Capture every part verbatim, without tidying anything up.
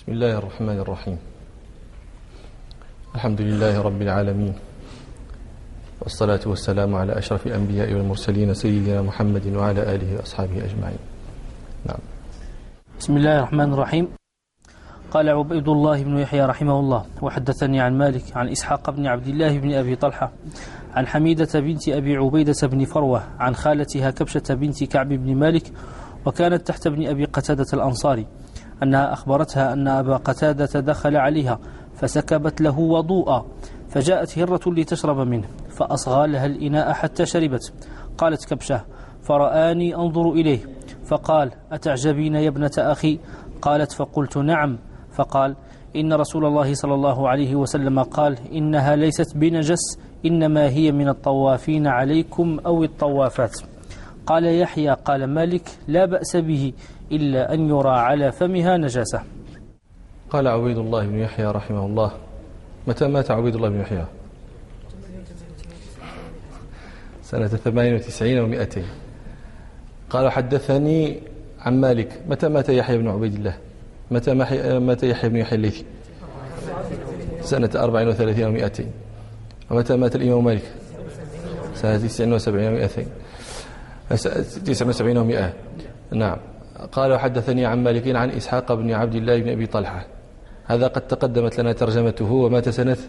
بسم الله الرحمن الرحيم. الحمد لله رب العالمين، والصلاة والسلام على أشرف الأنبياء والمرسلين سيدنا محمد وعلى آله وأصحابه أجمعين. نعم. بسم الله الرحمن الرحيم. قال عبيد الله بن يحيى رحمه الله: وحدثني عن مالك عن إسحاق بن عبد الله بن أبي طلحة عن حميدة بنت أبي عبيدة بن فروة عن خالتها كبشة بنت كعب بن مالك، وكانت تحت ابن أبي قتادة الأنصاري، أنها أخبرتها أن أبا قتادة دخل عليها فسكبت له وضوءا، فجاءت هرة لتشرب منه فأصغى لها الإناء حتى شربت. قالت كبشة: فرآني أنظر إليه فقال: أتعجبين يا ابنة أخي؟ قالت: فقلت: نعم. فقال: إن رسول الله صلى الله عليه وسلم قال: إنها ليست بنجس، إنما هي من الطوافين عليكم أو الطوافات. قال يحيى: قال مالك: لا بأس به إلا أن يرى على فمها نجاسة. قال عبيد الله بن يحيى رحمه الله: متى مات عبيد الله بن يحيى؟ سنة ثمانين وتسعين ومائتين. قال: حدثني عن مالك. متى مات يحيى بن عبيد الله؟ متى مات يحيى بن يحيى الليثي؟ سنة أربع وثلاثين ومائتين. ومتى مات الإمام مالك؟ سنة تسع وسبعين ومائتين، تسع وسبعين ومائة. نعم. قال: وحدثني عن مالك عن إسحاق بن عبد الله بن أبي طلحة. هذا قد تقدمت لنا ترجمته. ومات سنة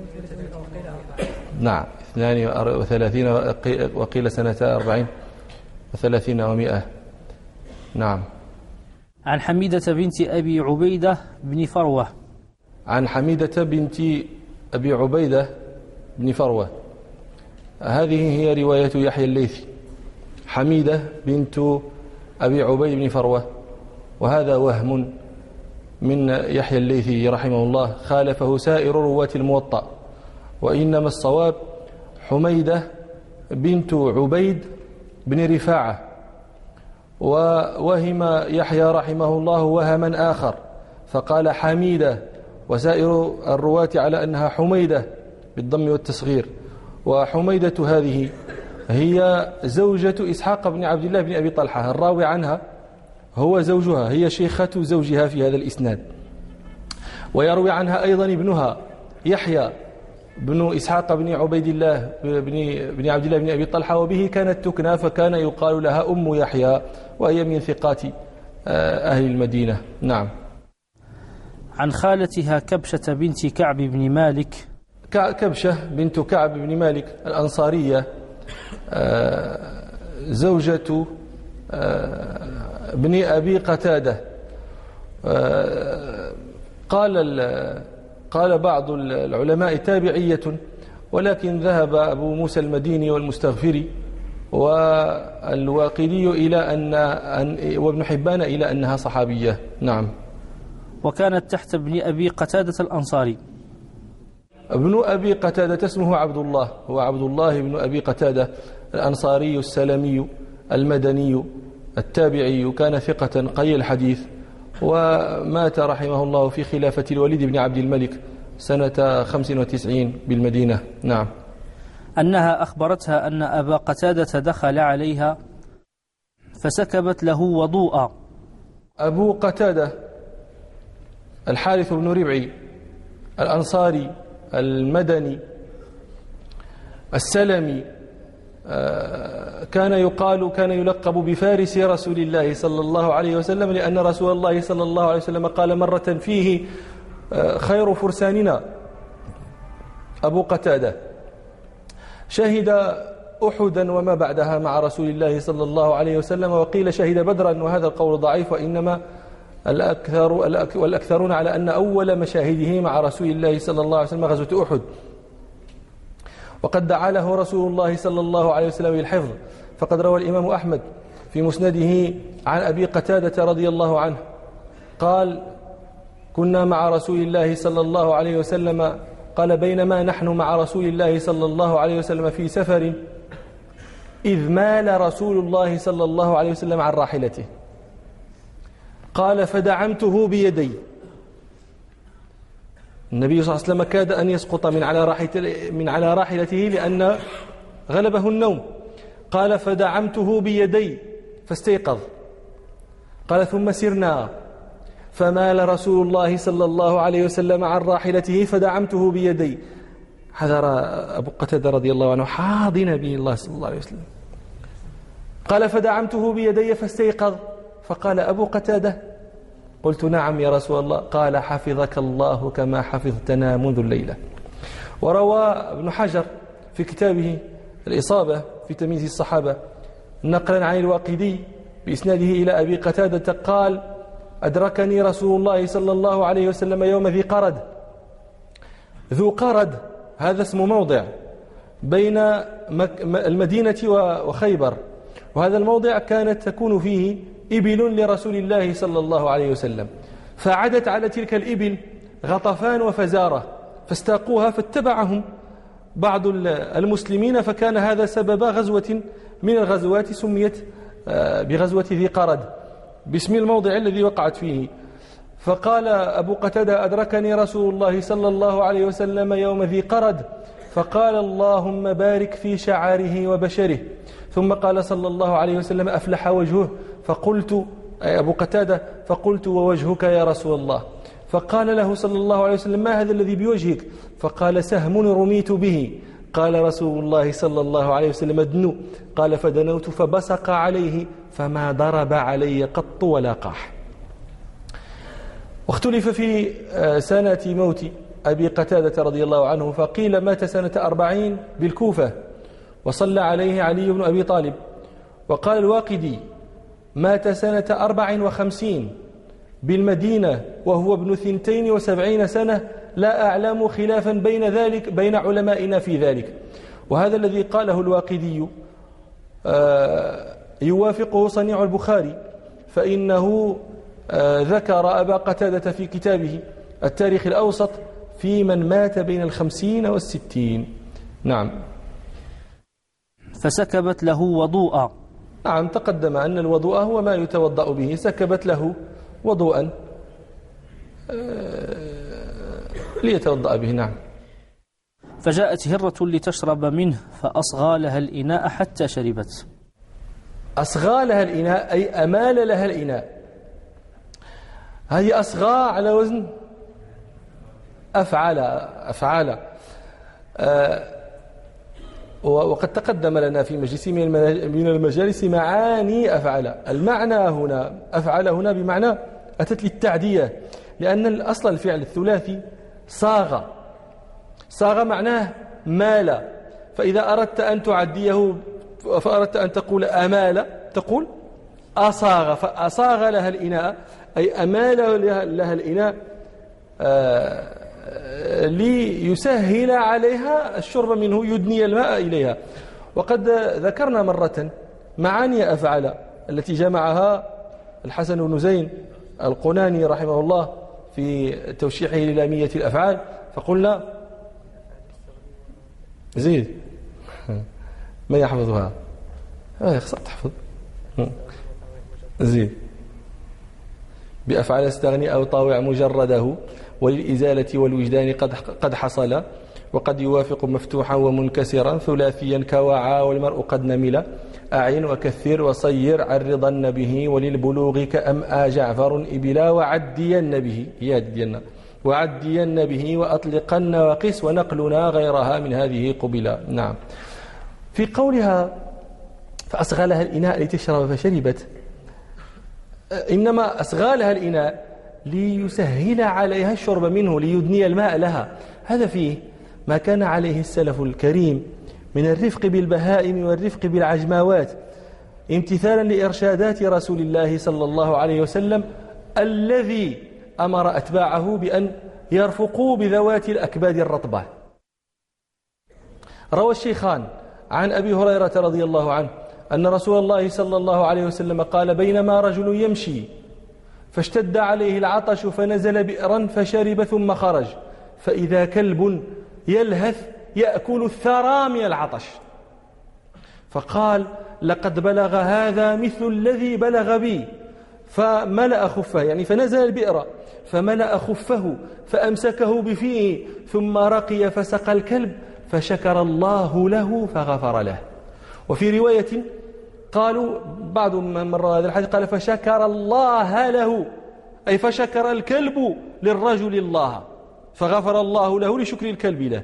نعم اثنان وثلاثين وقيل سنة أربعين وثلاثين ومائة. نعم. عن حميدة بنت أبي عبيدة بن فروة. عن حميدة بنت أبي عبيدة بن فروة. هذه هي رواية يحيى الليثي. حميدة بنت أبي عبيد بن فروة، وهذا وهم من يحيى الليثي رحمه الله، خالفه سائر رواة الموطأ، وإنما الصواب حميدة بنت عبيد بن رفاعة. ووهم يحيى رحمه الله وهما آخر فقال حميدة، وسائر الرواة على أنها حميدة بالضم والتصغير. وحميدة هذه هي زوجة إسحاق بن عبد الله بن أبي طلحة، الراوي عنها هو زوجها، هي شيخة زوجها في هذا الإسناد. ويروي عنها أيضا ابنها يحيى بن إسحاق بن عبيد الله بن, بن عبد الله بن أبي طلحة، وبه كانت تكنى، فكان يقال لها أم يحيى، وهي من ثقات أهل المدينة. نعم. عن خالتها كبشة بنت كعب بن مالك. كبشة بنت كعب بن مالك الأنصارية، زوجة ابن أبي قتادة. قال قال بعض العلماء تابعية، ولكن ذهب أبو موسى المديني والمستغفري والواقدي إلى أن وابن حبان إلى أنها صحابية. نعم. وكانت تحت ابن أبي قتادة الأنصاري. ابن أبي قتادة اسمه عبد الله، هو عبد الله بن أبي قتادة الأنصاري السلمي المدني التابعي، كان ثقة قليل الحديث، ومات رحمه الله في خلافة الوليد بن عبد الملك سنة خمس وتسعين بالمدينة. نعم. أنها أخبرتها أن أبا قتادة دخل عليها فسكبت له وضوءا. أبو قتادة الحارث بن ربعي الأنصاري المدني السلمي، كان يقال كان يلقب بفارس رسول الله صلى الله عليه وسلم، لأن رسول الله صلى الله عليه وسلم قال مرة فيه: خير فرساننا أبو قتادة. شهد أحدا وما بعدها مع رسول الله صلى الله عليه وسلم، وقيل شهد بدرا، وهذا القول ضعيف، وإنما الأكثر والأكثرون على أن أول مشاهده مع رسول الله صلى الله عليه وسلم غزوة أحد. وقد دعا له رسول الله صلى الله عليه وسلم بالحفظ، فقد روى الإمام أحمد في مسنده عن أبي قتادة رضي الله عنه قال: كنا مع رسول الله صلى الله عليه وسلم، قال: بينما نحن مع رسول الله صلى الله عليه وسلم في سفر، إذ مال رسول الله صلى الله عليه وسلم عن راحلته. قال: فدعمته بيدي. النبي صلى الله عليه وسلم كاد أن يسقط من على راحلته من على راحلته لأن غلبه النوم. قال: فدعمته بيدي فاستيقظ. قال: ثم سرنا فمال رسول الله صلى الله عليه وسلم عن راحلته فدعمته بيدي. حذر أبو قتادة رضي الله عنه حاضن به الله صلى الله عليه وسلم. قال فدعمته بيدي فاستيقظ، فقال أبو قتادة قلت نعم يا رسول الله، قال حفظك الله كما حفظتنا منذ الليلة. وروى ابن حجر في كتابه الإصابة في تمييز الصحابة نقلا عن الواقدي بإسناده إلى أبي قتادة قال أدركني رسول الله صلى الله عليه وسلم يوم ذي قرد. ذو قرد هذا اسم موضع بين المدينة وخيبر، وهذا الموضع كانت تكون فيه إبل لرسول الله صلى الله عليه وسلم، فعدت على تلك الإبل غطفان وفزارة فاستاقوها فاتبعهم بعض المسلمين، فكان هذا سبب غزوة من الغزوات سميت بغزوة ذي قرد باسم الموضع الذي وقعت فيه. فقال أبو قتادة أدركني رسول الله صلى الله عليه وسلم يوم ذي قرد فقال اللهم بارك في شعاره وبشره، ثم قال صلى الله عليه وسلم أفلح وجهه، فقلت أي أبو قتادة فقلت ووجهك يا رسول الله، فقال له صلى الله عليه وسلم ما هذا الذي بوجهك؟ فقال سهم رميت به. قال رسول الله صلى الله عليه وسلم ادنو، قال فدنوت فبصق عليه فما ضرب علي قط ولا قاح. واختلف في سنة موت أبي قتادة رضي الله عنه، فقيل مات سنة أربعين بالكوفة وصلى عليه علي بن أبي طالب، وقال الواقدي مات سنة أربع وخمسين بالمدينة وهو ابن ثنتين وسبعين سنة، لا أعلم خلافا بين ذلك بين علمائنا في ذلك. وهذا الذي قاله الواقدي يوافقه صنيع البخاري، فإنه ذكر أبا قتادة في كتابه التاريخ الأوسط في من مات بين الخمسين والستين. نعم. فسكبت له وضوءا. نعم تقدم أن الوضوء هو ما يتوضأ به، سكبت له وضوءا ليتوضأ به. نعم. فجاءت هرة لتشرب منه فأصغى لها الإناء حتى شربت. أصغى لها الإناء أي أمال لها الإناء. هذه أصغى على وزن أفعل أفعال أه وقد تقدم لنا في مجلس من المجالس معاني أفعل. المعنى هنا أفعل هنا بمعنى أتت للتعدية، لأن الأصل الفعل الثلاثي صاغ. صاغ معناه مال، فإذا أردت أن تعديه فأردت أن تقول أمال تقول أصاغ، فأصاغ لها الإناء أي أمال لها الإناء آه ليسهل عليها الشرب منه، يدني الماء إليها. وقد ذكرنا مرة معاني أفعل التي جمعها الحسن بن زين القناني رحمه الله في توشيحه للامية الأفعال، فقلنا زيد ما يحفظها يخص تحفظ زيد بأفعال استغني أو طاوع مجرده وللإزالة والوجدان قد قد حصل، وقد يوافق مفتوحا ومنكسرا ثلاثيا كوعى والمرء قد نمل أعين وكثير وصير عرضن به وللبلوغ كأمآ جعفر إبلا وعدين به يدين وعدين به وأطلقن وقس ونقلنا غيرها من هذه قبلا. نعم. في قولها فأصغى لها الإناء لتشرب فشربت، إنما أصغى لها الإناء ليسهل عليها الشرب منه ليدني الماء لها. هذا فيه ما كان عليه السلف الكريم من الرفق بالبهائم والرفق بالعجماوات، امتثالا لإرشادات رسول الله صلى الله عليه وسلم الذي أمر أتباعه بأن يرفقوا بذوات الأكباد الرطبة. روى الشيخان عن أبي هريرة رضي الله عنه أن رسول الله صلى الله عليه وسلم قال بينما رجل يمشي فاشتد عليه العطش فنزل بئرا فشرب ثم خرج فإذا كلب يلهث يأكل الثرى من العطش، فقال لقد بلغ هذا مثل الذي بلغ بي، فملأ خفه يعني فنزل البئر فملأ خفه فأمسكه بفيه ثم رقي فسقى الكلب فشكر الله له فغفر له. وفي رواية قالوا بعض من مر هذا الحديث قال فشكر الله له أي فشكر الكلب للرجل الله فغفر الله له لشكر الكلب له.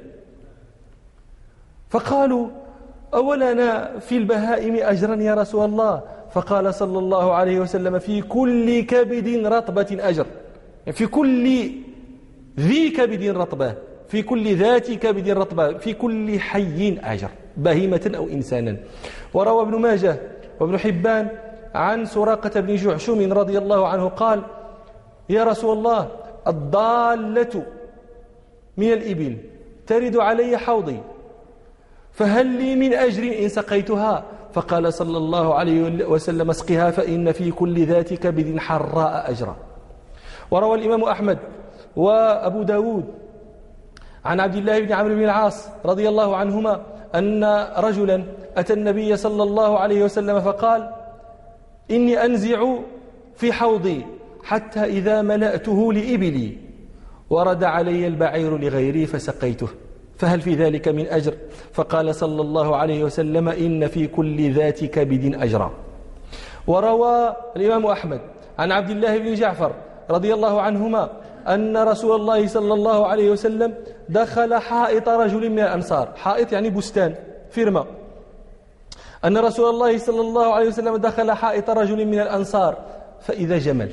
فقالوا أولنا في البهائم أجرا يا رسول الله؟ فقال صلى الله عليه وسلم في كل كبد رطبة أجر، يعني في كل ذي كبد رطبة، في كل ذات كبد رطبة، في كل حي أجر، بهيمة أو إنسانا. وروى ابن ماجه وابن حبان عن سراقة بن جعشم رضي الله عنه قال يا رسول الله الضالة من الإبل ترد علي حوضي فهل لي من أجر إن سقيتها؟ فقال صلى الله عليه وسلم اسقها فإن في كل ذات كبد حراء أجرا. وروى الإمام أحمد وأبو داود عن عبد الله بن عمرو بن العاص رضي الله عنهما أن رجلا أتى النبي صلى الله عليه وسلم فقال إني أنزع في حوضي حتى إذا ملأته لإبلي ورد علي البعير لغيري فسقيته فهل في ذلك من أجر؟ فقال صلى الله عليه وسلم إن في كل ذات كبد أجرا. وروى الإمام أحمد عن عبد الله بن جعفر رضي الله عنهما أن رسول الله صلى الله عليه وسلم دخل حائط رجل من الأنصار، حائط يعني بستان فرمة، أن رسول الله صلى الله عليه وسلم دخل حائط رجل من الأنصار فإذا جمل،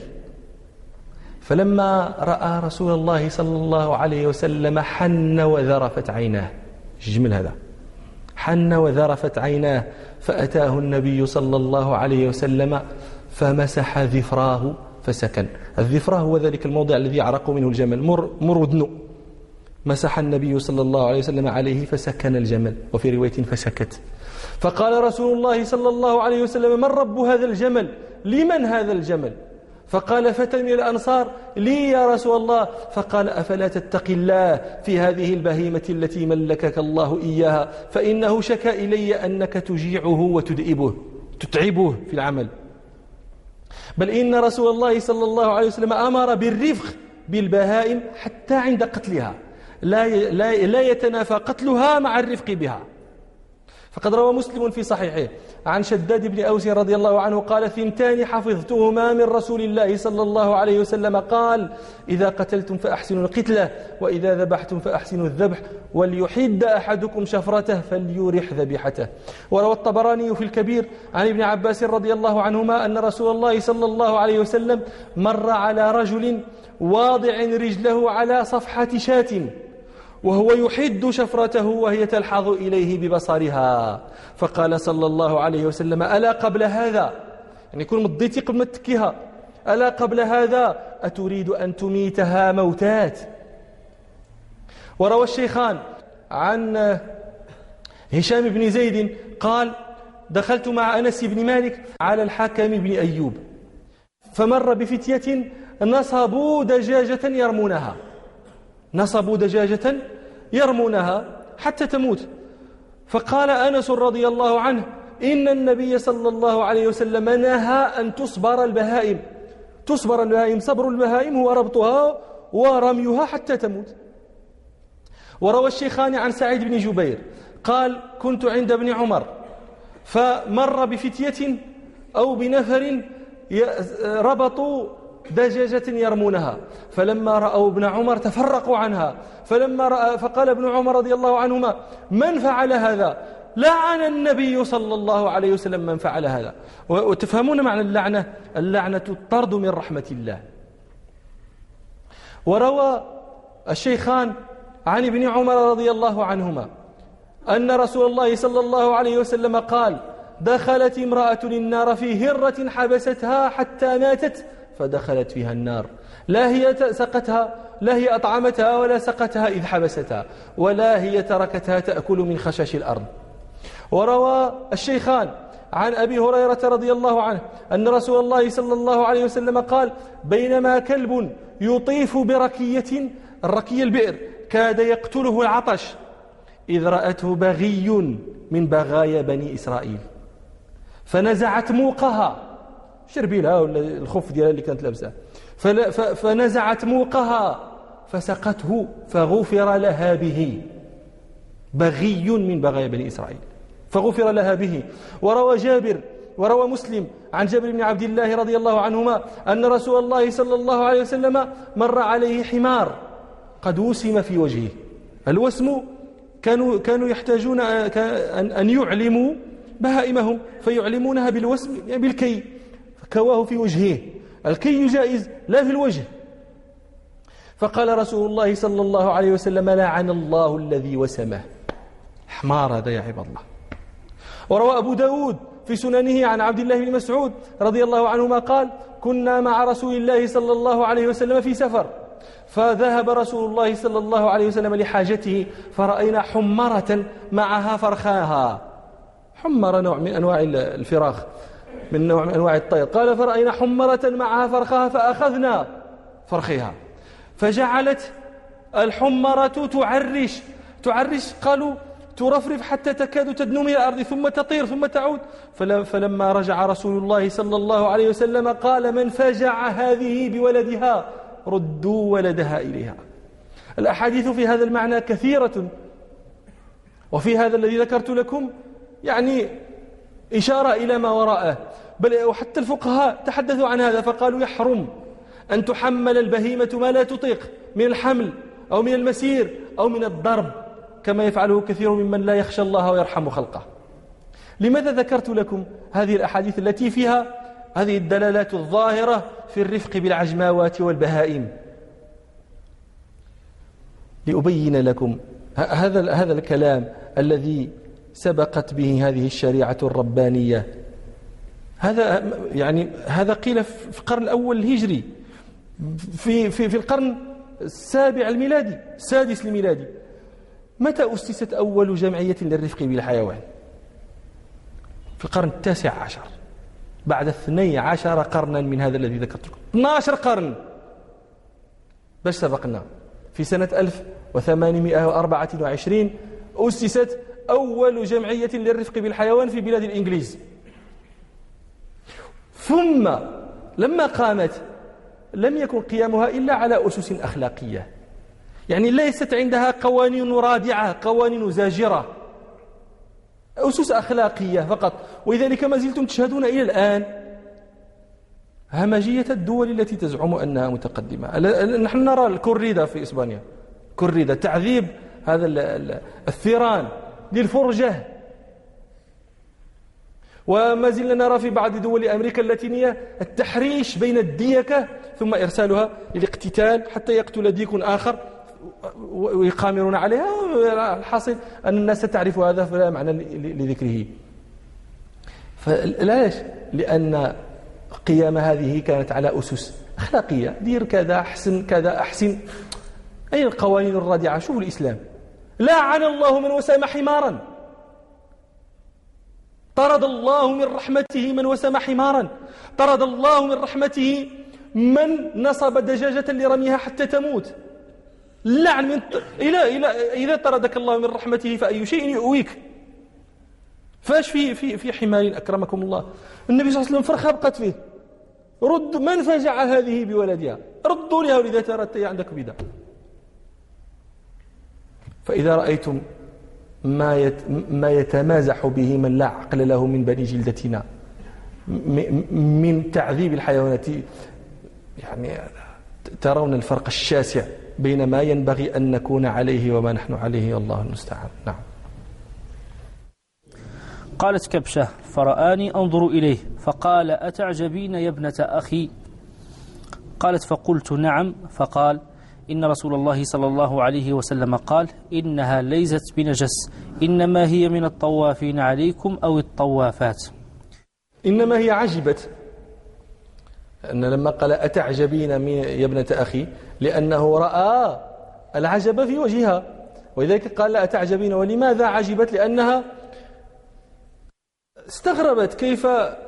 فلما رأى رسول الله صلى الله عليه وسلم حن وذرفت عيناه، الجمل هذا حن وذرفت عيناه، فأتاه النبي صلى الله عليه وسلم فمسح ذفراه فسكن. الذفراه هو ذلك الموضع الذي يعرق منه الجمل، مر, مر ودنو، مسح النبي صلى الله عليه وسلم عليه فسكن الجمل، وفي رواية فسكت. فقال رسول الله صلى الله عليه وسلم من رب هذا الجمل؟ لمن هذا الجمل؟ فقال فتى من الأنصار لي يا رسول الله. فقال أفلا تتقي الله في هذه البهيمة التي ملكك الله إياها، فإنه شكى إلي أنك تجيعه وتدئبه تتعبه في العمل، بل إن رسول الله صلى الله عليه وسلم أمر بالرفق بالبهائم حتى عند قتلها، لا لا لا يتنافى قتلها مع الرفق بها. فقد روى مسلم في صحيحه عن شداد بن أوس رضي الله عنه قال ثنتان حفظتهما من رسول الله صلى الله عليه وسلم قال إذا قتلتم فأحسنوا القتلة وإذا ذبحتم فأحسنوا الذبح وليحد أحدكم شفرته فليرح ذبيحته. وروى الطبراني في الكبير عن ابن عباس رضي الله عنهما أن رسول الله صلى الله عليه وسلم مر على رجل واضع رجله على صفحة شاة وهو يحد شفرته وهي تلحظ إليه ببصرها، فقال صلى الله عليه وسلم ألا قبل هذا، يعني يكون مضيتي قبل ما تكيها، ألا قبل هذا أتريد أن تميتها موتات. وروى الشيخان عن هشام بن زيد قال دخلت مع أنس بن مالك على الحكم بن أيوب فمر بفتية نصبوا دجاجة يرمونها نصبوا دجاجة يرمونها حتى تموت، فقال أنس رضي الله عنه إن النبي صلى الله عليه وسلم نهى أن تصبر البهائم تصبر البهائم صبر البهائم هو ربطها ورميها حتى تموت. وروى الشيخان عن سعيد بن جبير قال كنت عند ابن عمر فمر بفتية أو بنفر ربطوا دجاجة يرمونها، فلما رأوا ابن عمر تفرقوا عنها، فلما رأى فقال ابن عمر رضي الله عنهما من فعل هذا؟ لعن النبي صلى الله عليه وسلم من فعل هذا. وتفهمون معنى اللعنة؟ اللعنة الطرد من رحمة الله. وروى الشيخان عن ابن عمر رضي الله عنهما أن رسول الله صلى الله عليه وسلم قال دخلت امرأة النار في هرة حبستها حتى ماتت فدخلت فيها النار، لا هي سقتها لا هي أطعمتها ولا سقتها إذ حبستها ولا هي تركتها تأكل من خشاش الأرض. وروى الشيخان عن أبي هريرة رضي الله عنه أن رسول الله صلى الله عليه وسلم قال بينما كلب يطيف بركية، الركية البئر، كاد يقتله العطش إذ رأته بغي من بغايا بني إسرائيل فنزعت موقها، شربيلها ولا الخف ديالها اللي كانت لابسه، فنزعت موقها فسقته فغفر لها به، بغي من بغايا بني إسرائيل فغفر لها به. وروى جابر وروى مسلم عن جابر بن عبد الله رضي الله عنهما أن رسول الله صلى الله عليه وسلم مر عليه حمار قد وسم في وجهه. الوسم كانوا كانوا يحتاجون أن يعلموا بهائمهم فيعلمونها بالوسم يعني بالكي، فكواه في وجهه. الكي جائز لا في الوجه. فقال رسول الله صلى الله عليه وسلم لعن الله الذي وسمه. حمار هذا يا عباد الله. وروى أبو داود في سننه عن عبد الله بن مسعود رضي الله عنهما قال كنا مع رسول الله صلى الله عليه وسلم في سفر، فذهب رسول الله صلى الله عليه وسلم لحاجته فرأينا حمرة معها فرخاها. حمرة نوع من أنواع الفراخ، من نوع من أنواع الطير. قال فرأينا حمرة معها فرخاها فأخذنا فرخها، فجعلت الحمرة تعرش تعرش قالوا ترفرف حتى تكاد تدنو من الأرض ثم تطير ثم تعود. فلما رجع رسول الله صلى الله عليه وسلم قال من فجع هذه بولدها ردوا ولدها إليها. الأحاديث في هذا المعنى كثيرة، وفي هذا الذي ذكرت لكم يعني إشارة إلى ما وراءه، بل وحتى الفقهاء تحدثوا عن هذا فقالوا يحرم أن تحمل البهيمة ما لا تطيق من الحمل أو من المسير أو من الضرب كما يفعله كثير ممن لا يخشى الله ويرحم خلقه. لماذا ذكرت لكم هذه الأحاديث التي فيها هذه الدلالات الظاهرة في الرفق بالعجماوات والبهائم؟ لأبين لكم هذا هذا الكلام الذي سبقت به هذه الشريعة الربانية. هذا يعني هذا قيل في القرن الأول الهجري، في في في القرن السابع الميلادي السادس الميلادي. متى أسست أول جمعية للرفق بالحيوان؟ في القرن التاسع عشر، بعد اثني عشر قرنا من هذا الذي ذكرت لكم. اثني عشر قرن باش سبقنا. في سنة ألف وثمانمائة وأربعة وعشرين أسست أول جمعية للرفق بالحيوان في بلاد الإنجليز. ثم لما قامت لم يكن قيامها إلا على أسس أخلاقية، يعني ليست عندها قوانين رادعة قوانين زاجرة، أسس أخلاقية فقط. ولذلك ما زلتم تشهدون إلى الآن همجية الدول التي تزعم أنها متقدمة. نحن نرى الكوريدا في إسبانيا، كوريدا تعذيب هذا الثيران للفرجة. وما زلنا نرى في بعض دول أمريكا اللاتينية التحريش بين الديكة ثم إرسالها للاقتتال حتى يقتل ديك آخر ويقامرون عليها. الحاصل أن الناس تعرف هذا فلا معنى لذكره. فلاش؟ لأن قيام هذه كانت على أسس أخلاقية، دير كذا أحسن كذا أحسن. أين القوانين الرادعة؟ شوفوا الإسلام، لعن الله من وسم حمارا، طرد الله من رحمته من وسم حمارا، طرد الله من رحمته من نصب دجاجة لرميها حتى تموت. لعن من إلى إلى إذا طردك الله من رحمته فأي شيء يؤويك؟ فاش في في في حمار أكرمكم الله؟ النبي صلى الله عليه وسلم فرخة بقت فيه، رد من فجع هذه بولدها، ردوا لها ولذا ترى عندك بدع. فإذا رأيتم ما يت ما يتمازح به من لا عقل له من بني جلدتنا من تعذيب الحيوانات، يعني ترون الفرق الشاسع بين ما ينبغي أن نكون عليه وما نحن عليه، والله المستعان. نعم. قالت كبشة فرآني أنظر إليه فقال أتعجبين يا ابنة أخي؟ قالت فقلت نعم. فقال إن رسول الله صلى الله عليه وسلم قال إنها ليست بنجس، إنما هي من الطوافين عليكم أو الطوافات. إنما هي عجبت، أن لما قال أتعجبين يا ابنة أخي لأنه رأى العجب في وجهها، ولذلك قال لا أتعجبين. ولماذا عجبت؟ لأنها استغربت كيف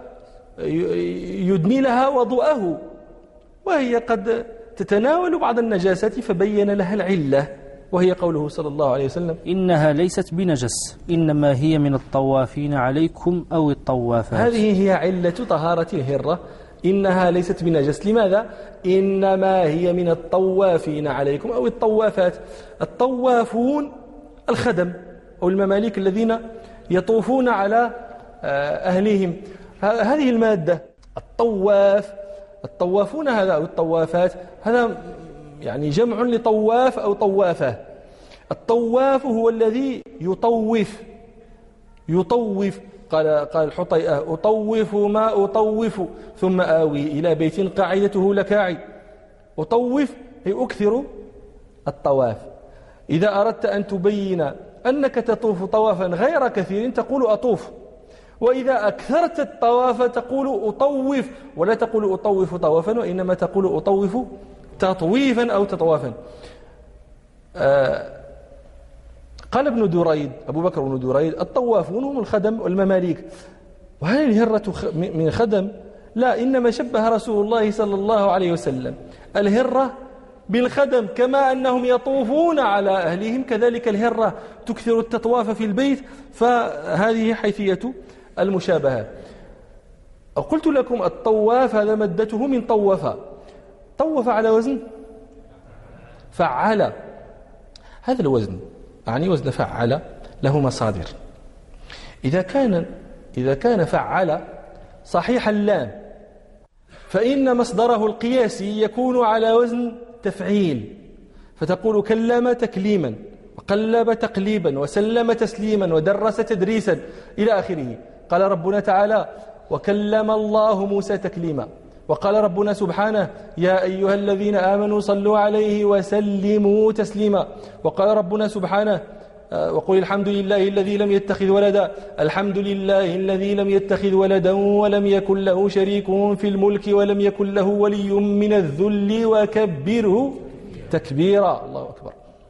يدني لها وضوءه وهي قد تتناول بعض النجاسات، فبين لها العلة وهي قوله صلى الله عليه وسلم إنها ليست بنجس، إنما هي من الطوافين عليكم أو الطوافات. هذه هي علة طهارة الهرة، إنها ليست بنجس. لماذا؟ إنما هي من الطوافين عليكم أو الطوافات. الطوافون الخدم أو المماليك الذين يطوفون على أهليهم. هذه المادة الطواف، الطوافون هذا أو الطوافات هذا يعني جمع لطواف أو طوافة. الطواف هو الذي يطوف يطوف قال قال الحطيئة أطوف ما أطوف ثم آوي إلى بيت قاعدته لكاعي. أطوف أي أكثر الطواف. إذا أردت أن تبين أنك تطوف طوافا غير كثير تقول أطوف، وإذا أكثرت الطواف تقول أطوف، ولا تقول أطوف طوافا وإنما تقول أطوف تطويفا أو تطوافا. آه قال ابن دريد أبو بكر بن دريد الطوافون هم الخدم والمماليك. وهل الهرة من خدم؟ لا، إنما شبه رسول الله صلى الله عليه وسلم الهرة بالخدم، كما أنهم يطوفون على أهلهم كذلك الهرة تكثر التطواف في البيت، فهذه حيثية المشابهة. قلت لكم الطواف هذا مدته من طوف، طوف على وزن فعل. هذا الوزن يعني وزن فعل له مصادر. إذا كان إذا كان فعل صحيح اللام فإن مصدره القياسي يكون على وزن تفعيل، فتقول كلم تكليما وقلب تقليبا وسلم تسليما ودرس تدريسا إلى آخره. قال ربنا تعالى وكلم الله موسى تكليما، وقال ربنا سبحانه يا أيها الذين آمنوا صلوا عليه وسلموا تسليما، وقال ربنا سبحانه وقل الحمد لله الذي لم يتخذ ولدا، الحمد لله الذي لم يتخذ ولدا ولم يكن له شريك في الملك ولم يكن له ولي من الذل وكبره تكبيرا. الله أكبر.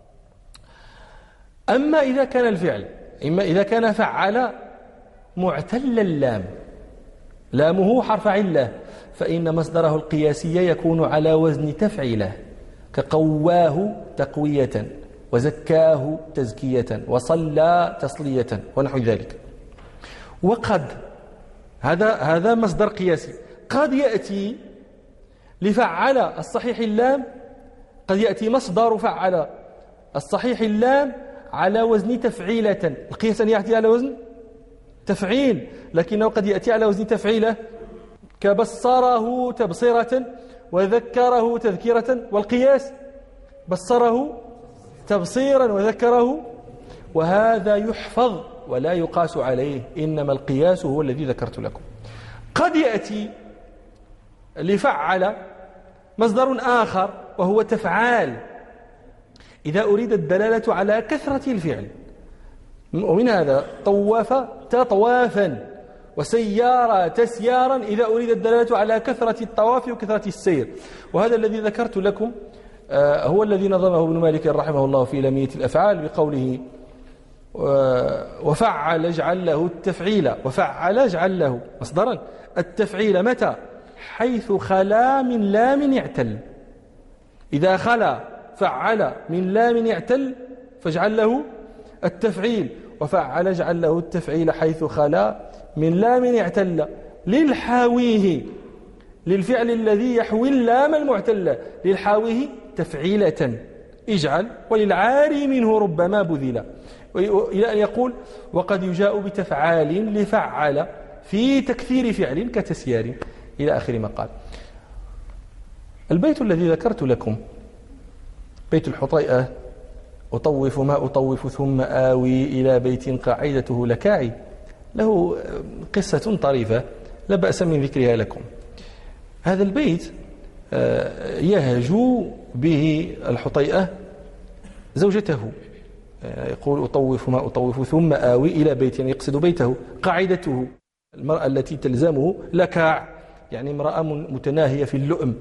أما إذا كان الفعل إما إذا كان فعل معتل اللام، لامه حرف علة، فإن مصدره القياسي يكون على وزن تفعيله، كقواه تقوية وزكاه تزكية وصلى تصلية ونحو ذلك. وقد هذا هذا مصدر قياسي. قد يأتي لفعل الصحيح اللام، قد يأتي مصدر فعل الصحيح اللام على وزن تفعيلة. القياس أن يأتي على وزن تفعيل، لكنه قد يأتي على وزن تفعيلة كبصره تبصرة وذكره تذكرة، والقياس بصره تبصيرا وذكره، وهذا يحفظ ولا يقاس عليه، إنما القياس هو الذي ذكرت لكم. قد يأتي لفعل مصدر آخر وهو تفعال، إذا أريد الدلالة على كثرة الفعل، ومن هذا طواف تطوافا وسيارة تسيارا، إذا أريد الدلالة على كثرة الطواف وكثرة السير. وهذا الذي ذكرت لكم هو الذي نظمه ابن مالك رحمه الله في لامية الأفعال بقوله وفعل اجعل له التفعيل، وفعل اجعل له مصدرا التفعيل متى؟ حيث خلا من لام يعتل. إذا خلا فعل من لام يعتل فاجعل له التفعيل، وفعل اجعل له التفعيل حيث خلا من لام يعتل للحاويه، للفعل الذي يحوي اللام المعتلة للحاويه تفعيلة اجعل، وللعاري منه ربما بذل، إلى أن يقول وقد يجاء بتفعال لفعل في تكثير فعل كتسيار إلى آخر ما قال. البيت الذي ذكرت لكم بيت الحطيئة أطوف ما أطوف ثم آوي إلى بيت قاعدته لكاعي، له قصة طريفة لا بأس من ذكرها لكم. هذا البيت يهجو به الحطيئة زوجته، يقول أطوف ما أطوف ثم آوي إلى بيت، يعني يقصد بيته قاعدته، المرأة التي تلزمه لكاع، يعني امرأة متناهية في اللؤم.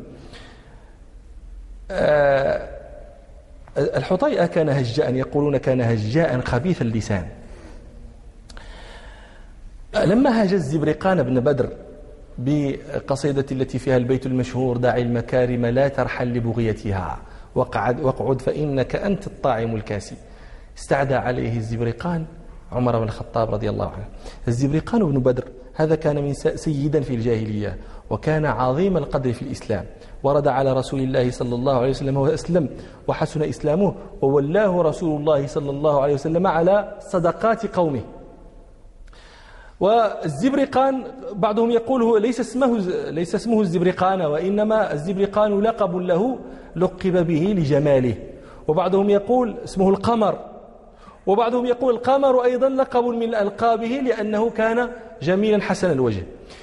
الحطيئة كان هجاء، يقولون كان هجاء خبيث اللسان. لما هاج الزبرقان بن بدر بقصيدة التي فيها البيت المشهور داعي المكارم لا ترحل لبغيتها واقعد, واقعد فإنك أنت الطاعم الكاسي، استعدى عليه الزبرقان عمر بن الخطاب رضي الله عنه. الزبرقان بن بدر هذا كان من سيدا في الجاهلية، وكان عظيم القدر في الإسلام، ورد على رسول الله صلى الله عليه وسلم وأسلم وحسن إسلامه، وولاه رسول الله صلى الله عليه وسلم على صدقات قومه. والزبرقان بعضهم يقول هو ليس اسمه ليس اسمه الزبرقان، وإنما الزبرقان لقب له لقب به لجماله. وبعضهم يقول اسمه القمر، وبعضهم يقول القمر أيضا لقب من ألقابه لأنه كان جميلا حسن الوجه.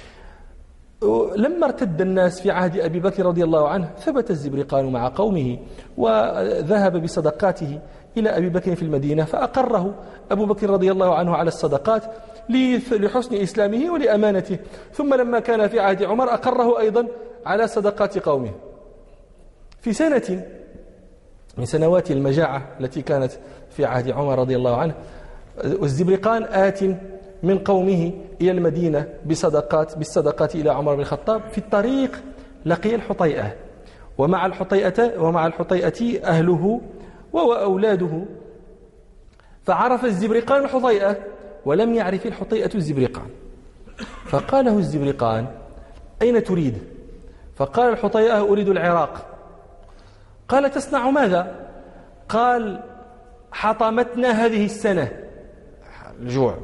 لما ارتد الناس في عهد أبي بكر رضي الله عنه ثبت الزبرقان مع قومه وذهب بصدقاته إلى أبي بكر في المدينة، فأقره أبو بكر رضي الله عنه على الصدقات لحسن إسلامه ولأمانته. ثم لما كان في عهد عمر أقره أيضا على صدقات قومه. في سنة من سنوات المجاعة التي كانت في عهد عمر رضي الله عنه، والزبرقان آت من قومه إلى المدينة بصدقات بالصدقات إلى عمر بن الخطاب. في الطريق لقي الحطيئة، ومع الحطيئة ومع الحطيئة أهله وأولاده، فعرف الزبرقان الحطيئة ولم يعرف الحطيئة الزبرقان. فقاله الزبرقان: أين تريد؟ فقال الحطيئة: أريد العراق. قال: تصنع ماذا؟ قال: حطمتنا هذه السنة الجوع،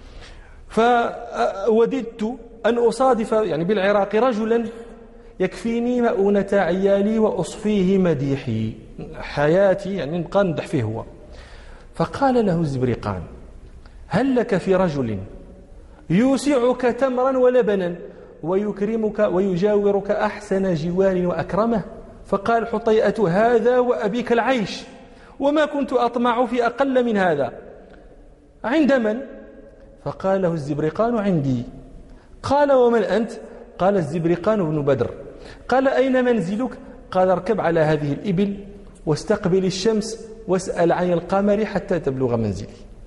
فوددت أن أصادف يعني بالعراق رجلا يكفيني مؤونة عيالي وأصفيه مديحي حياتي، يعني نبقى ندح فيه هو. فقال له الزبرقان: هل لك في رجل يوسعك تمرا ولبنا ويكرمك ويجاورك أحسن جوار وأكرمه؟ فقال حطيئة: هذا وأبيك العيش، وما كنت أطمع في أقل من هذا. عند من؟ فقال له الزبرقان: عندي. قال: ومن أنت؟ قال: الزبرقان بن بدر. قال: أين منزلك؟ قال: اركب على هذه الإبل واستقبل الشمس واسأل عن القمر حتى تبلغ منزلي.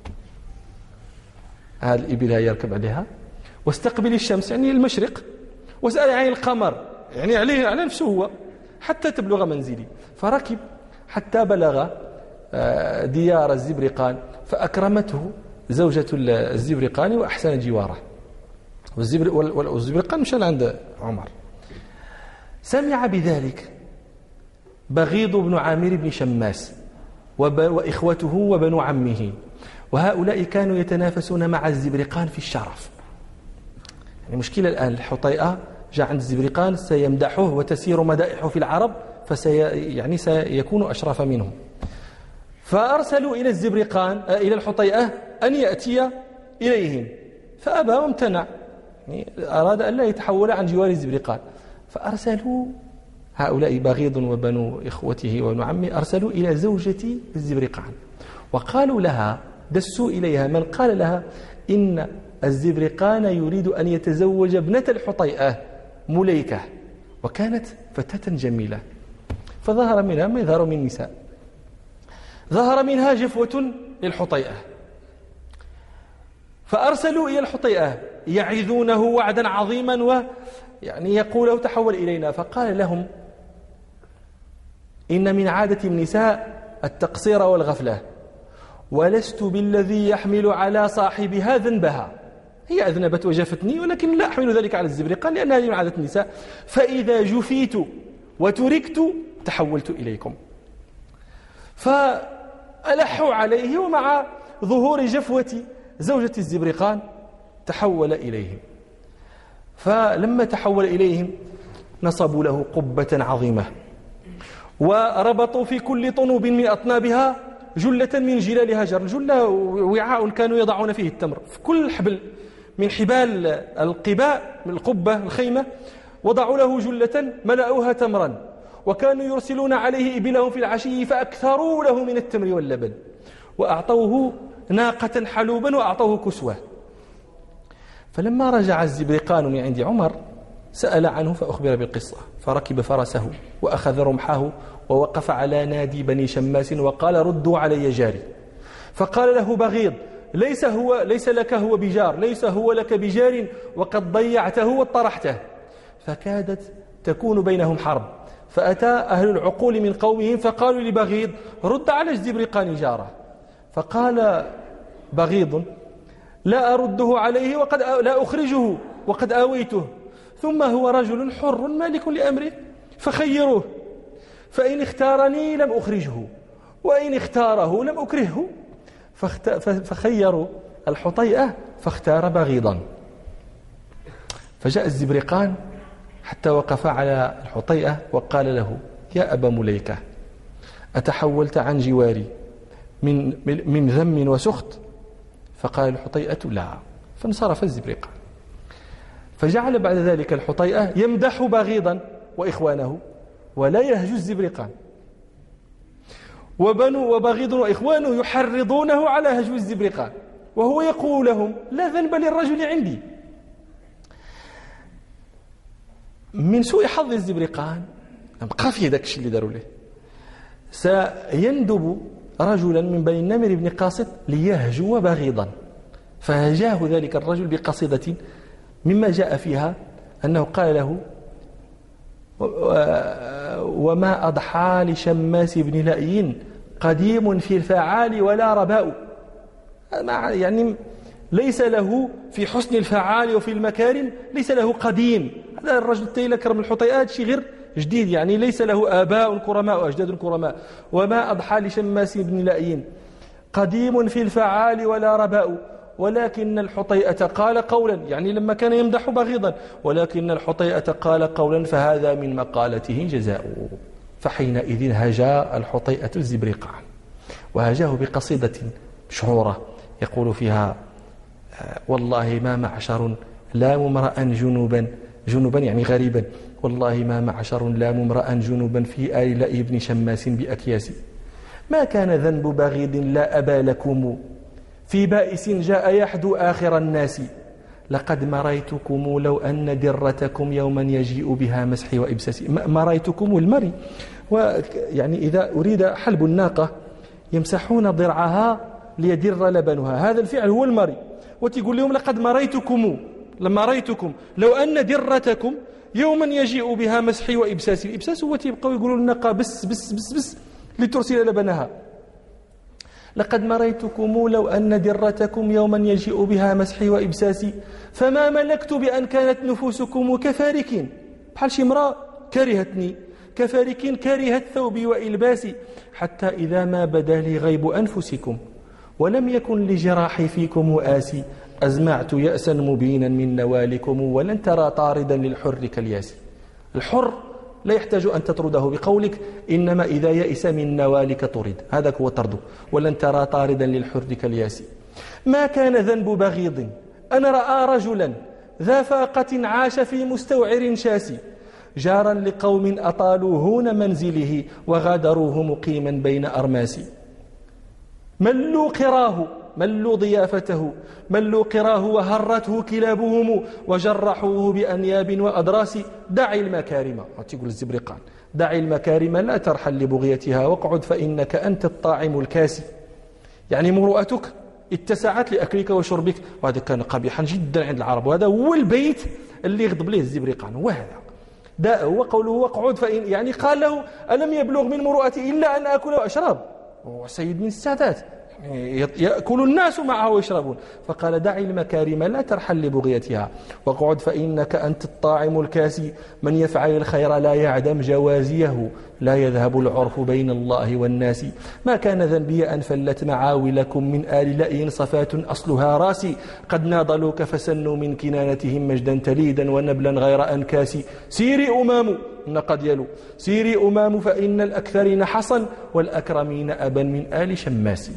هذه الإبل هي يركب عليها، واستقبل الشمس يعني المشرق، واسأل عن القمر يعني عليه على نفسه هو حتى تبلغ منزلي. فركب حتى بلغ ديار الزبرقان، فأكرمته زوجة الزبرقان وأحسن جواره. والزبرقان مشى عند عمر. سمع بذلك بغيض بن عامر بن شماس وإخوته وبنو عمه، وهؤلاء كانوا يتنافسون مع الزبرقان في الشرف. يعني مشكلة الآن الحطيئة جاء عند الزبرقان سيمدحه وتسير مدائحه في العرب، فسي يعني سيكون أشرف منهم. فأرسلوا إلى الزبرقان إلى الحطيئة أن يأتي إليهم، فأبى وامتنع، يعني أراد أن لا يتحول عن جوار الزبرقان. فأرسلوا هؤلاء بغيض وبنو إخوته وبنو عمه، أرسلوا إلى زوجة الزبرقان وقالوا لها، دسوا إليها من قال لها إن الزبرقان يريد أن يتزوج ابنة الحطيئة مليكة، وكانت فتاة جميلة. فظهر منها ما يظهر من النساء، ظهر منها جفوة للحطيئة. فأرسلوا إلى الحطيئة يعظونه وعدا عظيما، ويعني يقول تحول إلينا. فقال لهم: إن من عادة النساء التقصير والغفلة، ولست بالذي يحمل على صاحبها ذنبها. هي أذنبت وجفتني، ولكن لا أحمل ذلك على الزبرقان لأن هذه من عادة النساء. فإذا جفيت وتركت تحولت إليكم. فألحوا عليه، ومع ظهور جفوة زوجة الزبرقان تحول إليهم. فلما تحول إليهم نصبوا له قبة عظيمة، وربطوا في كل طنوب من أطنابها جلة من جلال هجر. جلة وعاء كانوا يضعون فيه التمر، في كل حبل من حبال القباء من القبة الخيمة وضعوا له جلة ملأوها تمرا، وكانوا يرسلون عليه إبلهم في العشي فأكثروا له من التمر واللبن، وأعطوه ناقة حلوبا وأعطوه كسوة. فلما رجع الزبرقان من عند عمر سأل عنه فأخبر بالقصة، فركب فرسه وأخذ رمحه ووقف على نادي بني شماس وقال: ردوا علي جاري. فقال له بغيض: ليس هو ليس لك هو بجار، ليس هو لك بجار، وقد ضيعته واطرحته. فكادت تكون بينهم حرب، فأتى أهل العقول من قومهم فقالوا لبغيض: رد على الزبرقان جاره. فقال بغيض: لا أرده عليه وقد لا أخرجه وقد آويته، ثم هو رجل حر مالك لأمره، فخيروه، فإن اختارني لم أخرجه، وإن اختاره لم أكرهه. فخيروا الحطيئة فاختار بغيضا. فجاء الزبرقان حتى وقف على الحطيئة وقال له: يا أبا مليكة، أتحولت عن جواري من, من ذم وسخط؟ فقال الحطيئة: لا. فانصرف الزبرقان. فجعل بعد ذلك الحطيئة يمدح بغيضا وإخوانه ولا يهجو الزبرقان، وبنو وبغيض وإخوانه يحرضونه على هجو الزبرقان، وهو يقول لهم: لا ذنب للرجل عندي. من سوء حظ الزبرقان بقى فيه ذاك الشيء اللي داروا له، سيندب رجلا من بني النمر بن قاصد ليهجو بغيضا، فهجاه ذلك الرجل بقصيدة مما جاء فيها أنه قال له: وما أضحى لشماس بن لأي قديم في الفعال ولا رباء. يعني ليس له في حسن الفعال وفي المكارم ليس له قديم. هذا الرجل التيل كرم الحطيئات شيء غير جديد، يعني ليس له آباء كرماء وأجداد كرماء. وما أضحى لشماس بن لأي قديم في الفعال ولا رباء، ولكن الحطيئة قال قولا، يعني لما كان يمدح بغيضا، ولكن الحطيئة قال قولا فهذا من مقالته جزاء. فحينئذ هجا الحطيئة الزبرقان، وهجاه بقصيدة مشهورة يقول فيها: والله ما معشر لا ممرأ جنوبا جنوبا يعني غريبا، والله ما معشر لا ممرأ جنوبا في آل لأي بن شماس بأكياس، ما كان ذنب بغيض لا أبا لكم، في بائس جاء يحدو آخر الناس، لقد مريتكم لو أن درتكم يوما يجيء بها مسحي وإبساسي. مريتكم المري، ويعني إذا أريد حلب الناقة يمسحون ضرعها ليدر لبنها، هذا الفعل هو المري. وتقول لهم: لقد مريتكم، لما ريتكم لو أن درتكم يوما يجيء بها مسحي وإبساسي. الإبساس هو تيبقوا يقولوا الناقة بس بس بس بس لترسل لبنها. لقد مريتكم لو أن درتكم يوما يجيء بها مسحي وإبساسي، فما ملكت بأن كانت نفوسكم كفارك، بحال شي امرأة كرهتني، كفارك كرهت ثوبي وإلباسي، حتى إذا ما بدا لي غيب أنفسكم ولم يكن لجراحي فيكم آسي، أزمعت يأسا مبينا من نوالكم ولن ترى طاردا للحر كالياسي. الحر لا يحتاج أن تطرده بقولك، إنما إذا يئس من نوالك طرد، هذا هو طرده، ولن ترى طاردا للحر كالياسي. ما كان ذنب بغيض أن رأى رجلا ذا فاقة عاش في مستوعر شاسي، جارا لقوم أطالوا هون منزله وغادروه مقيما بين أرماسي، ملوا قراه ملوا ضيافته ملوا قراه وهرته كلابهم وجرحوه بأنياب وأدراس، دعي المكارم، تقول الزبرقان، دعي المكارم لا ترحل لبغيتها واقعد فإنك أنت الطاعم الكاسي. يعني مروءتك اتسعت لأكلك وشربك، وهذا كان قبيحا جدا عند العرب، وهذا هو البيت اللي يغضب له الزبرقان، وهذا ده هو قوله واقعد فإن، يعني قال له: ألم يبلغ من مروءتي إلا أن أكل وأشرب، وهو سيد من السادات يأكل الناس معه ويشربون، فقال: دعي المكارم لا ترحل لبغيتها واقعد فإنك أنت الطاعم الكاسي، من يفعل الخير لا يعدم جوازيه، لا يذهب العرف بين الله والناس، ما كان ذنبي أن فلت معاولكم من آل لأي صفاة أصلها راسي، قد ناضلوك فسنوا من كنانتهم مجدا تليدا ونبلا غير أنكاس، سيري أمام قد يلو سيري أمام فإن الأكثرين حصن والأكرمين أبا من آل شماس.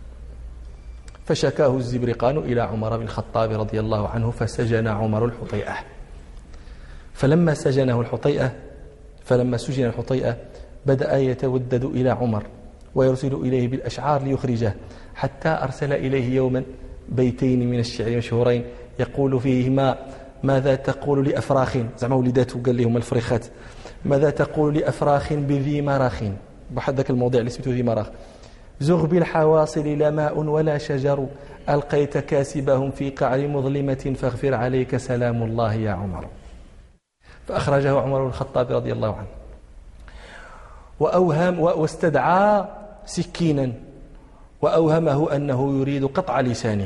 فشكاه الزبرقان إلى عمر بن الخطاب رضي الله عنه، فسجن عمر الحطيئة. فلما سجنه الحطيئة فلما سجن الحطيئة بدأ يتودد إلى عمر ويرسل إليه بالأشعار ليخرجه، حتى أرسل إليه يوما بيتين من الشعر مشهورين يقول فيهما: ماذا تقول لأفراخ، زعما وليداته قال لهم الفريخات، ماذا تقول لأفراخ بذي مراخ، بحد ذاك الموضع اللي اسمه ذي مراخ، زغ بالحواصل لا ماء ولا شجر، ألقيت كاسبهم في قعر مظلمة فاغفر عليك سلام الله يا عمر. فأخرجه عمر بن الخطاب رضي الله عنه، وأوهم واستدعى سكينا وأوهمه أنه يريد قطع لسانه،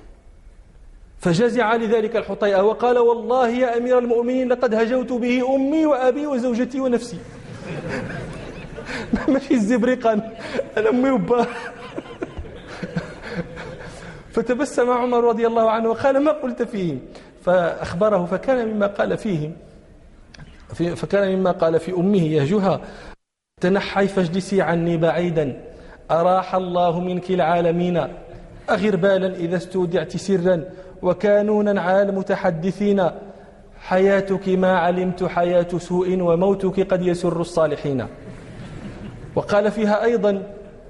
فجزع لذلك الحطيئة وقال: والله يا أمير المؤمنين لقد هجوت به أمي وأبي وزوجتي ونفسي. ماشي الزبرقان، أنا أمي وبا. فتبسم عمر رضي الله عنه وقال: ما قلت فيهم؟ فأخبره فكان مما قال فيهم فكان مما قال في أمه يهجها: تنحي فاجلسي عني بعيدا، أراح الله منك العالمين، أغربالا إذا استودعت سرا، وكانونا على المتحدثين، حياتك ما علمت حياة سوء، وموتك قد يسر الصالحين. وقال فيها أيضا: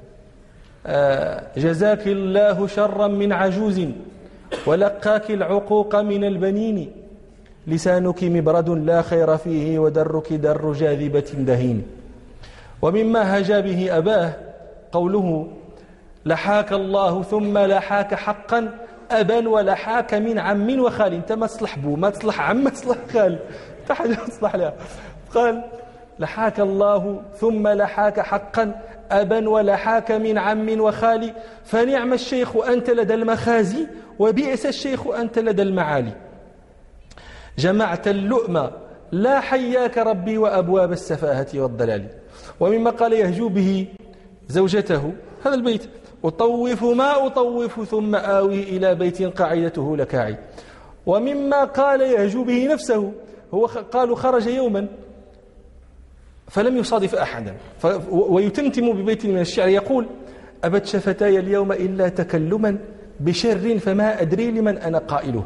جزاك الله شرا من عجوز، ولقاك العقوق من البنين، لسانك مبرد لا خير فيه، ودرك در جاذبة دهين. ومما هجا به أباه قوله: لحاك الله ثم لحاك حقا أبا ولحاك من عم وخال. انت ما تصلح بو، ما تصلح عم، ما تصلح خال، انت حاجة ما تصلح لها. قال: لحاك الله ثم لحاك حقا أبا ولحاك من عم وخال، فنعم الشيخ أنت لدى المخازي، وبئس الشيخ أنت لدى المعالي. جمعت اللؤم لا حياك ربي، وأبواب السفاهة والضلال. ومما قال يهجو به زوجته هذا البيت: أطوف ما أطوف ثم آوي إلى بيت قاعدته لكاعي. ومما قال يهجو به نفسه، هو قالوا خرج يوما فلم يصادف أحدا، ويتمتم ببيت من الشعر يقول: أبت شفتاي اليوم إلا تكلما بشر، فما أدري لمن أنا قائله.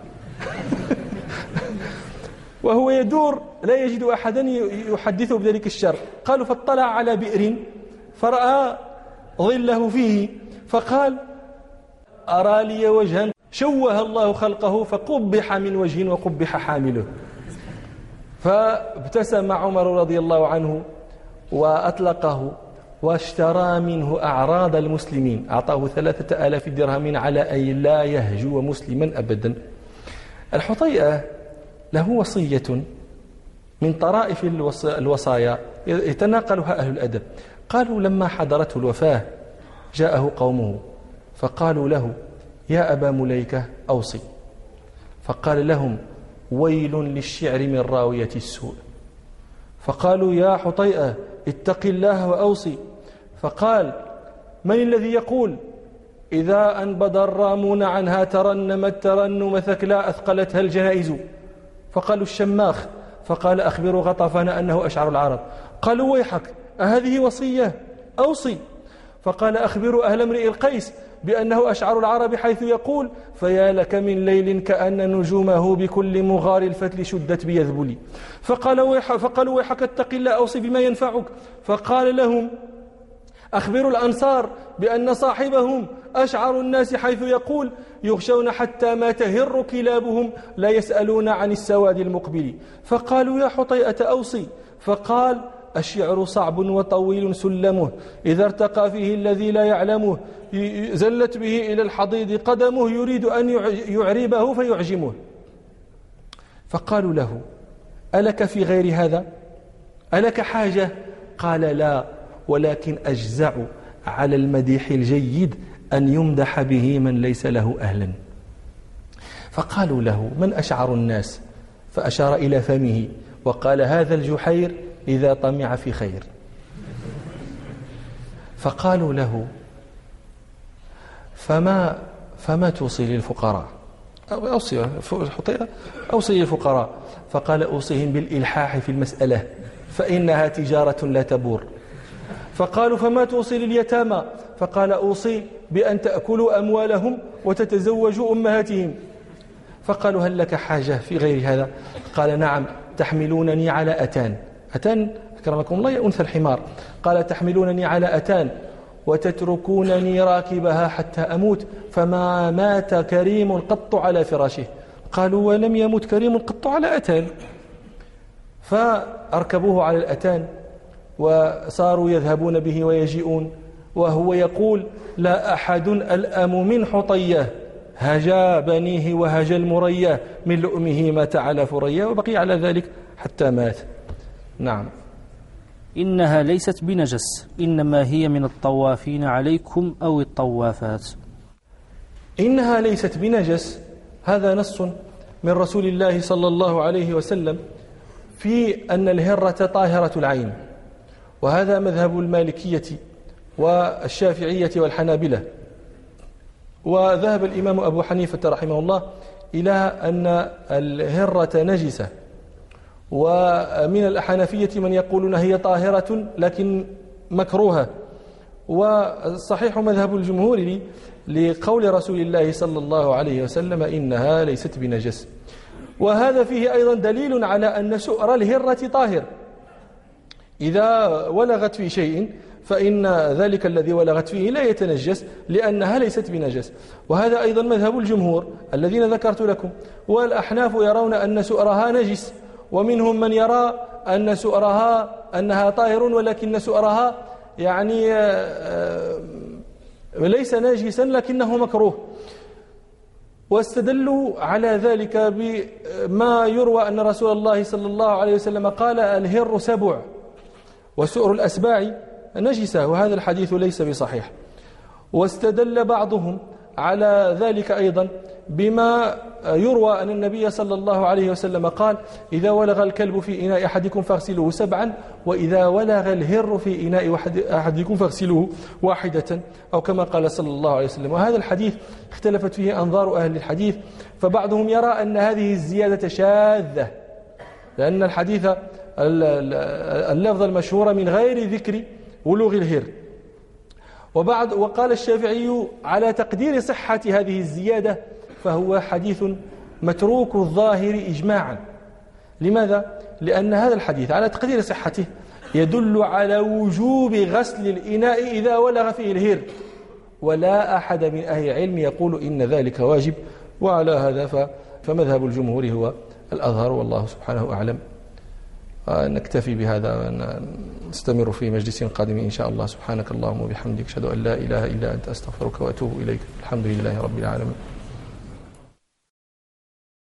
وهو يدور لا يجد أحدا يحدثه بذلك الشر. قالوا: فاطلع على بئر فرأى ظله فيه، فقال: أرى لي وجها شوه الله خلقه، فقبح من وجه وقبح حامله. فابتسم عمر رضي الله عنه وأطلقه، واشترى منه أعراض المسلمين، أعطاه ثلاثة آلاف درهم على أن لا يهجو مسلما أبدا. الحطيئة له وصية من طرائف الوصايا يتناقلها أهل الأدب. قالوا: لما حضرته الوفاة جاءه قومه فقالوا له: يا أبا مليكة أوصي. فقال لهم: ويل للشعر من راوية السوء. فقالوا: يا حطيئة اتق الله وأوصي. فقال: من الذي يقول إذا أنبض الرامون عنها ترنمت ترنم ثكلا أثقلتها الجنائز؟ فقالوا: الشماخ. فقال: أخبروا غطفان أنه أشعر العرب. قالوا: ويحك أهذه وصية؟ أوصي. فقال: أخبروا أهل امرئ القيس بأنه أشعر العرب، حيث يقول: فيا لك من ليل كأن نجومه بكل مغار الفتل شدت بيذبلي. فقال ويح فقالوا: ويحك اتق الله أوصي بما ينفعك. فقال لهم: أخبروا الأنصار بأن صاحبهم أشعر الناس، حيث يقول: يغشون حتى ما تهر كلابهم، لا يسألون عن السواد المقبل. فقالوا: يا حطيئة أوصي. فقال: الشعر صعب وطويل سلمه، إذا ارتقى فيه الذي لا يعلمه، زلت به إلى الحضيض قدمه، يريد أن يعربه فيعجمه. فقالوا له: ألك في غير هذا؟ ألك حاجة؟ قال: لا، ولكن أجزع على المديح الجيد أن يمدح به من ليس له أهلا. فقالوا له: من أشعر الناس؟ فأشار إلى فمه وقال: هذا الجحير إذا طمع في خير. فقالوا له: فما فما توصي للفقراء؟ أوصي أوصي للفقراء. فقال: أوصيهم بالإلحاح في المسألة، فإنها تجارة لا تبور. فقالوا: فما توصي لليتامى؟ فقال: أوصي بأن تأكلوا أموالهم وتتزوجوا أمهاتهم. فقالوا: هل لك حاجة في غير هذا؟ قال: نعم، تحملونني على أتان. أتان أكرمكم الله يا أنثى الحمار. قال: تحملونني على أتان وتتركونني راكبها حتى أموت، فما مات كريم قط على فراشه. قالوا: ولم يمت كريم قط على أتان. فأركبوه على الأتان وصاروا يذهبون به ويجيئون، وهو يقول: لا أحد ألأم من حطية، هجا بنيه وهجا المريا، من لؤمه مات على فريا. وبقي على ذلك حتى مات. نعم. إنها ليست بنجس، إنما هي من الطوافين عليكم أو الطوافات. إنها ليست بنجس، هذا نص من رسول الله صلى الله عليه وسلم في أن الهرة طاهرة العين، وهذا مذهب المالكية والشافعية والحنابلة. وذهب الإمام أبو حنيفة رحمه الله إلى أن الهرة نجسة، ومن الحنفية من يقولون هي طاهرة لكن مكروهة، والصحيح مذهب الجمهور لقول رسول الله صلى الله عليه وسلم إنها ليست بنجس. وهذا فيه أيضا دليل على أن سؤر الهرة طاهر، إذا ولغت في شيء فإن ذلك الذي ولغت فيه لا يتنجس لأنها ليست بنجس. وهذا أيضا مذهب الجمهور الذين ذكرت لكم. والأحناف يرون أن سؤرها نجس، ومنهم من يرى أن سؤرها أنها طاهر ولكن سؤرها يعني ليس ناجسا لكنه مكروه. واستدلوا على ذلك بما يروى أن رسول الله صلى الله عليه وسلم قال الهر سبع وسؤر الأسباع نجسة، وهذا الحديث ليس بصحيح. واستدل بعضهم على ذلك أيضا بما يروى أن النبي صلى الله عليه وسلم قال إذا ولغ الكلب في إناء أحدكم فاغسلوه سبعا، وإذا ولغ الهر في إناء أحدكم فاغسلوه واحدة، أو كما قال صلى الله عليه وسلم. وهذا الحديث اختلفت فيه أنظار أهل الحديث، فبعضهم يرى أن هذه الزيادة شاذة لأن الحديث اللفظ المشهور من غير ذكر ولوغ الهر. وبعد وقال الشافعي على تقدير صحة هذه الزيادة فهو حديث متروك الظاهر إجماعا. لماذا؟ لأن هذا الحديث على تقدير صحته يدل على وجوب غسل الإناء إذا ولغ فيه الهر، ولا أحد من أهل العلم يقول إن ذلك واجب. وعلى هذا فمذهب الجمهور هو الأظهر، والله سبحانه أعلم. نكتفي بهذا ونستمر في مجلس قادم إن شاء الله. سبحانك اللهم وبحمدك أشهد أن لا إله إلا أنت أستغفرك وأتوب إليك. الحمد لله رب العالمين.